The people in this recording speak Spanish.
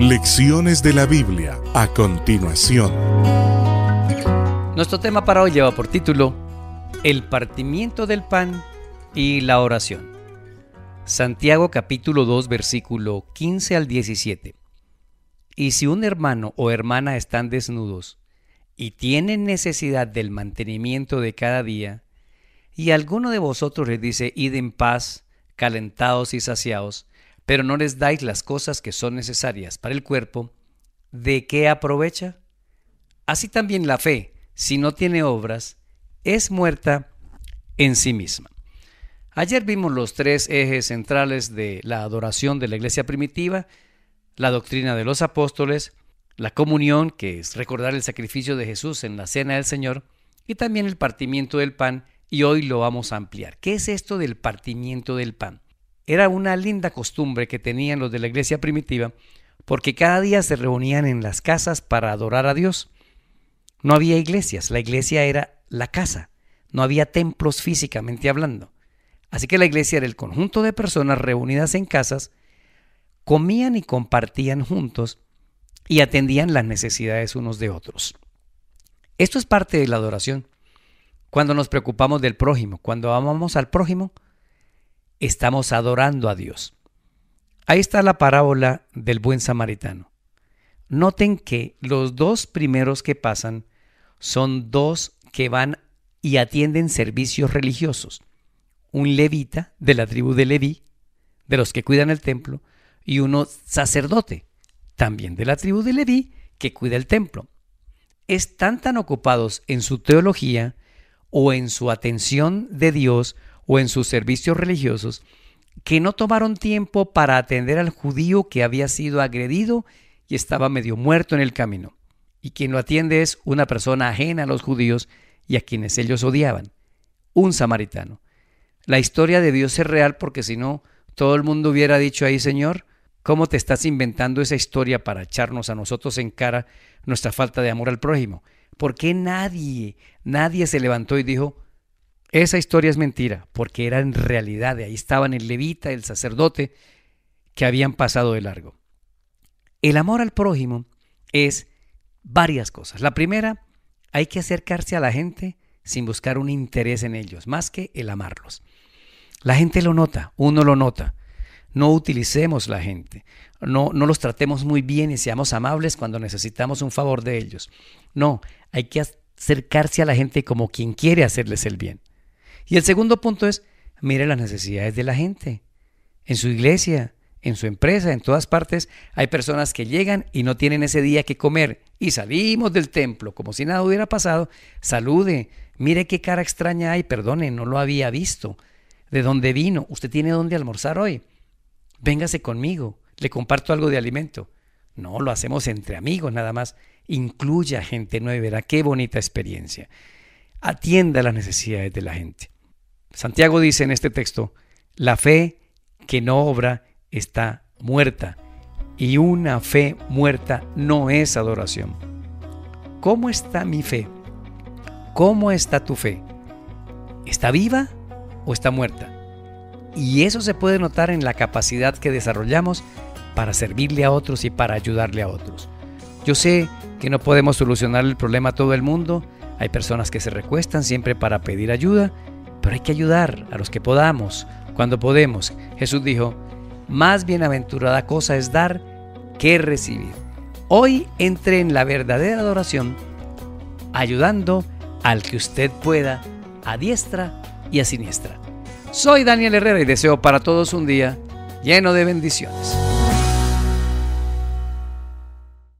Lecciones de la Biblia a continuación. Nuestro tema para hoy lleva por título El partimiento del pan y la oración. Santiago capítulo 2 versículo 15 al 17. Y si un hermano o hermana están desnudos y tienen necesidad del mantenimiento de cada día, y alguno de vosotros les dice, id en paz, calentados y saciados, pero no les dais las cosas que son necesarias para el cuerpo, ¿de qué aprovecha? Así también la fe, si no tiene obras, es muerta en sí misma. Ayer vimos los tres ejes centrales de la adoración de la iglesia primitiva: la doctrina de los apóstoles, la comunión, que es recordar el sacrificio de Jesús en la cena del Señor, y también el partimiento del pan, y hoy lo vamos a ampliar. ¿Qué es esto del partimiento del pan? Era una linda costumbre que tenían los de la iglesia primitiva, porque cada día se reunían en las casas para adorar a Dios. No había iglesias, la iglesia era la casa, no había templos físicamente hablando. Así que la iglesia era el conjunto de personas reunidas en casas, comían y compartían juntos y atendían las necesidades unos de otros. Esto es parte de la adoración. Cuando nos preocupamos del prójimo, cuando amamos al prójimo, estamos adorando a Dios. Ahí está la parábola del buen samaritano. Noten que los dos primeros que pasan son dos que van y atienden servicios religiosos. Un levita de la tribu de Leví, de los que cuidan el templo, y uno sacerdote, también de la tribu de Leví, que cuida el templo. Están tan ocupados en su teología o en su atención de Dios o en sus servicios religiosos que no tomaron tiempo para atender al judío que había sido agredido y estaba medio muerto en el camino. Y quien lo atiende es una persona ajena a los judíos y a quienes ellos odiaban, un samaritano. La historia de Dios es real, porque si no, todo el mundo hubiera dicho ahí: Señor, ¿cómo te estás inventando esa historia para echarnos a nosotros en cara nuestra falta de amor al prójimo? ¿Por qué nadie se levantó y dijo, esa historia es mentira? Porque era en realidad, ahí estaban el levita, el sacerdote, que habían pasado de largo. El amor al prójimo es varias cosas. La primera, hay que acercarse a la gente sin buscar un interés en ellos, más que el amarlos. La gente lo nota, uno lo nota. No utilicemos la gente, no los tratemos muy bien y seamos amables cuando necesitamos un favor de ellos. No, hay que acercarse a la gente como quien quiere hacerles el bien. Y el segundo punto es, mire las necesidades de la gente. En su iglesia, en su empresa, en todas partes, hay personas que llegan y no tienen ese día que comer. Y salimos del templo como si nada hubiera pasado. Salude, mire qué cara extraña hay, perdone, no lo había visto. ¿De dónde vino? ¿Usted tiene dónde almorzar hoy? Véngase conmigo, le comparto algo de alimento. No, lo hacemos entre amigos nada más. Incluya gente nueva, verá qué bonita experiencia. Atienda las necesidades de la gente. Santiago dice en este texto, la fe que no obra está muerta, y una fe muerta no es adoración. ¿Cómo está mi fe? ¿Cómo está tu fe? ¿Está viva o está muerta? Y eso se puede notar en la capacidad que desarrollamos para servirle a otros y para ayudarle a otros. Yo sé que no podemos solucionar el problema a todo el mundo. Hay personas que se recuestan siempre para pedir ayuda, pero hay que ayudar a los que podamos, cuando podemos. Jesús dijo, más bienaventurada cosa es dar que recibir. Hoy entre en la verdadera adoración, ayudando al que usted pueda, a diestra y a siniestra. Soy Daniel Herrera y deseo para todos un día lleno de bendiciones.